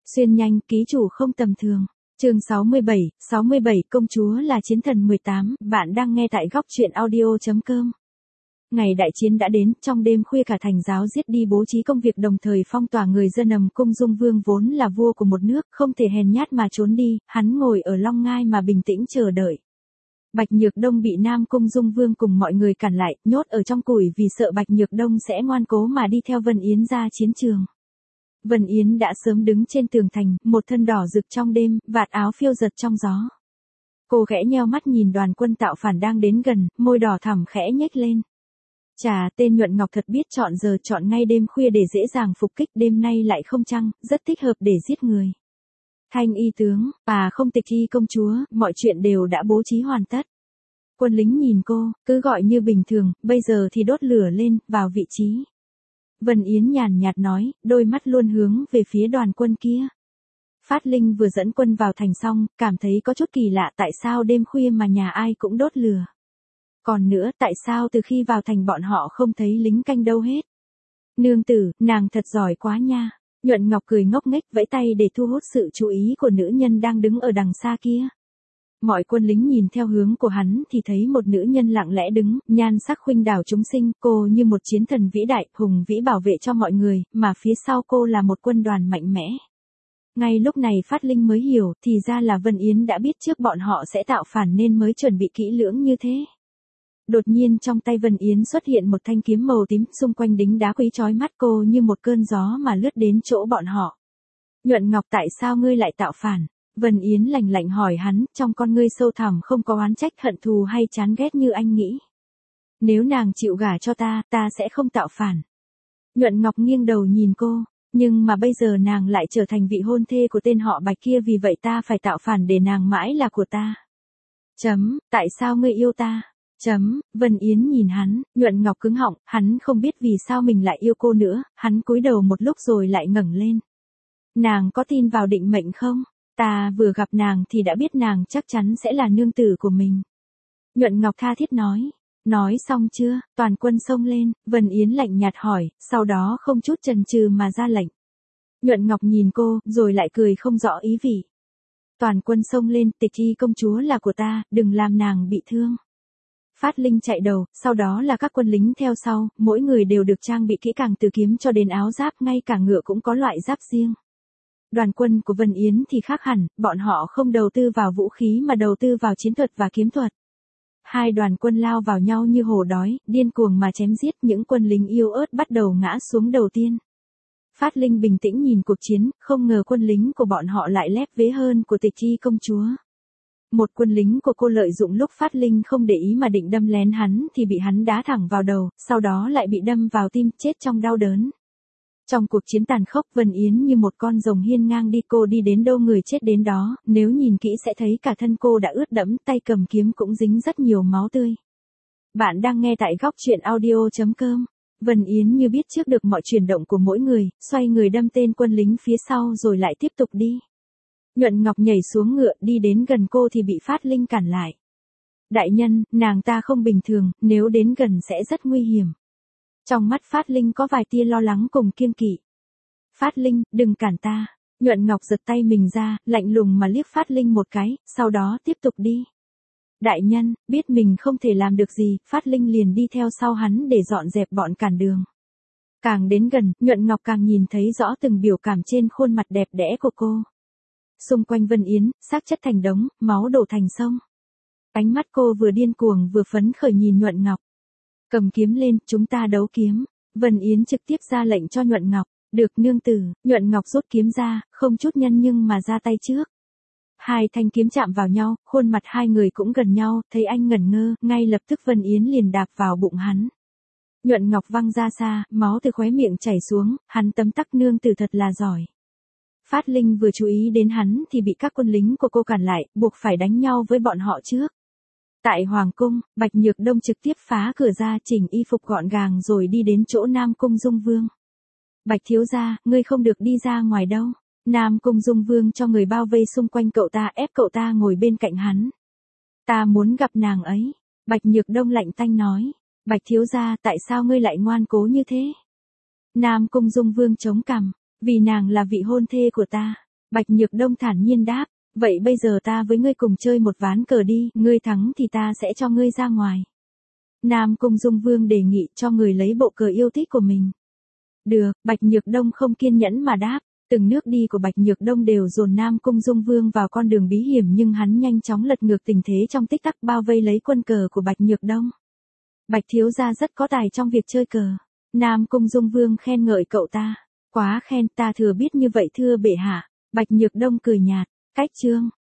Xuyên nhanh, ký chủ không tầm thường. Chương 67 công chúa là chiến thần 18, bạn đang nghe tại góc truyện audio.com. Ngày đại chiến đã đến, trong đêm khuya cả thành giáo giết đi bố trí công việc đồng thời phong tỏa người dân ầm cung. Dung Vương vốn là vua của một nước, không thể hèn nhát mà trốn đi, hắn ngồi ở Long Ngai mà bình tĩnh chờ đợi. Bạch Nhược Đông bị Nam Cung Dung Vương cùng mọi người cản lại, nhốt ở trong củi vì sợ Bạch Nhược Đông sẽ ngoan cố mà đi theo Vân Yến ra chiến trường. Vân Yến đã sớm đứng trên tường thành, một thân đỏ rực trong đêm, vạt áo phiêu giật trong gió. Cô khẽ nheo mắt nhìn đoàn quân tạo phản đang đến gần, môi đỏ thẳm khẽ nhếch lên. Chà, tên Nhuận Ngọc thật biết chọn giờ, chọn ngay đêm khuya để dễ dàng phục kích, đêm nay lại không trăng, rất thích hợp để giết người. Thanh y tướng, không Tịch y công chúa, mọi chuyện đều đã bố trí hoàn tất. Quân lính nhìn cô, cứ gọi như bình thường, bây giờ thì đốt lửa lên, vào vị trí. Vân Yến nhàn nhạt nói, đôi mắt luôn hướng về phía đoàn quân kia. Phát Linh vừa dẫn quân vào thành xong, cảm thấy có chút kỳ lạ, tại sao đêm khuya mà nhà ai cũng đốt lửa. Còn nữa, tại sao từ khi vào thành bọn họ không thấy lính canh đâu hết. Nương tử, nàng thật giỏi quá nha. Nhuận Ngọc cười ngốc nghếch vẫy tay để thu hút sự chú ý của nữ nhân đang đứng ở đằng xa kia. Mọi quân lính nhìn theo hướng của hắn thì thấy một nữ nhân lặng lẽ đứng, nhan sắc khuynh đảo chúng sinh, cô như một chiến thần vĩ đại, hùng vĩ bảo vệ cho mọi người, mà phía sau cô là một quân đoàn mạnh mẽ. Ngay lúc này Phát Linh mới hiểu, thì ra là Vân Yến đã biết trước bọn họ sẽ tạo phản nên mới chuẩn bị kỹ lưỡng như thế. Đột nhiên trong tay Vân Yến xuất hiện một thanh kiếm màu tím, xung quanh đính đá quý chói mắt, cô như một cơn gió mà lướt đến chỗ bọn họ. Nhuận Ngọc, tại sao ngươi lại tạo phản? Vân Yến lạnh lạnh hỏi hắn, trong con ngươi sâu thẳm không có oán trách, hận thù hay chán ghét như anh nghĩ. Nếu nàng chịu gả cho ta sẽ không tạo phản. Nhuận Ngọc nghiêng đầu nhìn cô, nhưng mà bây giờ nàng lại trở thành vị hôn thê của tên họ Bạch kia, vì vậy ta phải tạo phản để nàng mãi là của ta. Tại sao ngươi yêu ta? Vân Yến nhìn hắn, Nhuận Ngọc cứng họng, hắn không biết vì sao mình lại yêu cô nữa, hắn cúi đầu một lúc rồi lại ngẩng lên. Nàng có tin vào định mệnh không? Ta vừa gặp nàng thì đã biết nàng chắc chắn sẽ là nương tử của mình. Nhuận Ngọc tha thiết nói. Nói xong chưa? Toàn quân xông lên, Vân Yến lạnh nhạt hỏi, sau đó không chút chần chừ mà ra lệnh. Nhuận Ngọc nhìn cô, rồi lại cười không rõ ý vị. Toàn quân xông lên, Tịch y công chúa là của ta, đừng làm nàng bị thương. Phát Linh chạy đầu, sau đó là các quân lính theo sau, mỗi người đều được trang bị kỹ càng từ kiếm cho đến áo giáp, ngay cả ngựa cũng có loại giáp riêng. Đoàn quân của Vân Yến thì khác hẳn, bọn họ không đầu tư vào vũ khí mà đầu tư vào chiến thuật và kiếm thuật. Hai đoàn quân lao vào nhau như hổ đói, điên cuồng mà chém giết, những quân lính yếu ớt bắt đầu ngã xuống đầu tiên. Phát Linh bình tĩnh nhìn cuộc chiến, không ngờ quân lính của bọn họ lại lép vế hơn của Tịch y công chúa. Một quân lính của cô lợi dụng lúc Phát Linh không để ý mà định đâm lén hắn thì bị hắn đá thẳng vào đầu, sau đó lại bị đâm vào tim, chết trong đau đớn. Trong cuộc chiến tàn khốc, Vân Yến như một con rồng hiên ngang đi, cô đi đến đâu người chết đến đó, nếu nhìn kỹ sẽ thấy cả thân cô đã ướt đẫm, tay cầm kiếm cũng dính rất nhiều máu tươi. Bạn đang nghe tại góc truyện audio.com. Vân Yến như biết trước được mọi chuyển động của mỗi người, xoay người đâm tên quân lính phía sau rồi lại tiếp tục đi. Nhuận Ngọc nhảy xuống ngựa đi đến gần cô thì bị Phát Linh cản lại. Đại nhân, nàng ta không bình thường, nếu đến gần sẽ rất nguy hiểm. Trong mắt Phát Linh có vài tia lo lắng cùng kiêng kỵ. Phát Linh, đừng cản ta. Nhuận Ngọc giật tay mình ra, lạnh lùng mà liếc Phát Linh một cái, sau đó tiếp tục đi. Đại nhân, biết mình không thể làm được gì, Phát Linh liền đi theo sau hắn để dọn dẹp bọn cản đường. Càng đến gần, Nhuận Ngọc càng nhìn thấy rõ từng biểu cảm trên khuôn mặt đẹp đẽ của cô. Xung quanh Vân Yến, xác chất thành đống, máu đổ thành sông. Ánh mắt cô vừa điên cuồng vừa phấn khởi nhìn Nhuận Ngọc. Cầm kiếm lên, chúng ta đấu kiếm. Vân Yến trực tiếp ra lệnh cho Nhuận Ngọc. Được nương tử, Nhuận Ngọc rút kiếm ra, không chút nhân nhưng mà ra tay trước. Hai thanh kiếm chạm vào nhau, khuôn mặt hai người cũng gần nhau, thấy anh ngẩn ngơ, ngay lập tức Vân Yến liền đạp vào bụng hắn. Nhuận Ngọc văng ra xa, máu từ khóe miệng chảy xuống, hắn tấm tắc, nương tử thật là giỏi. Phát Linh vừa chú ý đến hắn thì bị các quân lính của cô cản lại, buộc phải đánh nhau với bọn họ trước. Tại Hoàng cung, Bạch Nhược Đông trực tiếp phá cửa ra, chỉnh y phục gọn gàng rồi đi đến chỗ Nam Cung Dung Vương. Bạch thiếu gia, ngươi không được đi ra ngoài đâu. Nam Cung Dung Vương cho người bao vây xung quanh cậu ta, ép cậu ta ngồi bên cạnh hắn. Ta muốn gặp nàng ấy. Bạch Nhược Đông lạnh tanh nói. Bạch thiếu gia, tại sao ngươi lại ngoan cố như thế? Nam Cung Dung Vương chống cằm. Vì nàng là vị hôn thê của ta. Bạch Nhược Đông thản nhiên đáp, vậy bây giờ ta với ngươi cùng chơi một ván cờ đi, ngươi thắng thì ta sẽ cho ngươi ra ngoài. Nam Cung Dung Vương đề nghị cho người lấy bộ cờ yêu thích của mình. Được, Bạch Nhược Đông không kiên nhẫn mà đáp. Từng nước đi của Bạch Nhược Đông đều dồn Nam Cung Dung Vương vào con đường bí hiểm, nhưng hắn nhanh chóng lật ngược tình thế trong tích tắc, bao vây lấy quân cờ của Bạch Nhược Đông. Bạch thiếu gia rất có tài trong việc chơi cờ. Nam Cung Dung Vương khen ngợi cậu ta. Quá khen, ta thừa biết như vậy thưa bệ hạ. Bạch Nhược Đông cười nhạt. Cách chương